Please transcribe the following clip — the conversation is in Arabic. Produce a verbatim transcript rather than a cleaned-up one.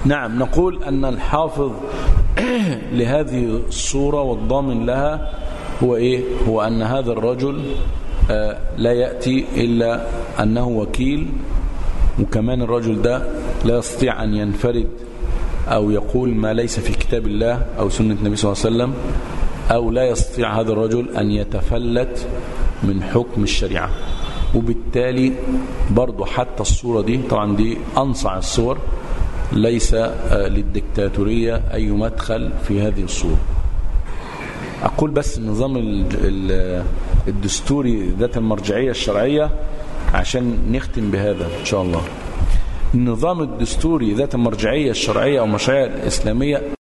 نعم، نقول أن الحافظ لهذه الصورة والضامن لها هو إيه؟ هو أن هذا الرجل آه لا يأتي إلا أنه وكيل، وكمان الرجل ده لا يستطيع أن ينفرد أو يقول ما ليس في كتاب الله أو سنة النبي صلى الله عليه وسلم، أو لا يستطيع هذا الرجل أن يتفلت من حكم الشريعة. وبالتالي برضو حتى الصورة دي طبعا دي أنصع الصور، ليس للدكتاتورية أي مدخل في هذه الصورة. أقول بس النظام الدستوري ذات المرجعية الشرعية عشان نختم بهذا إن شاء الله. النظام الدستوري ذات المرجعية الشرعية أو المرجعية الإسلامية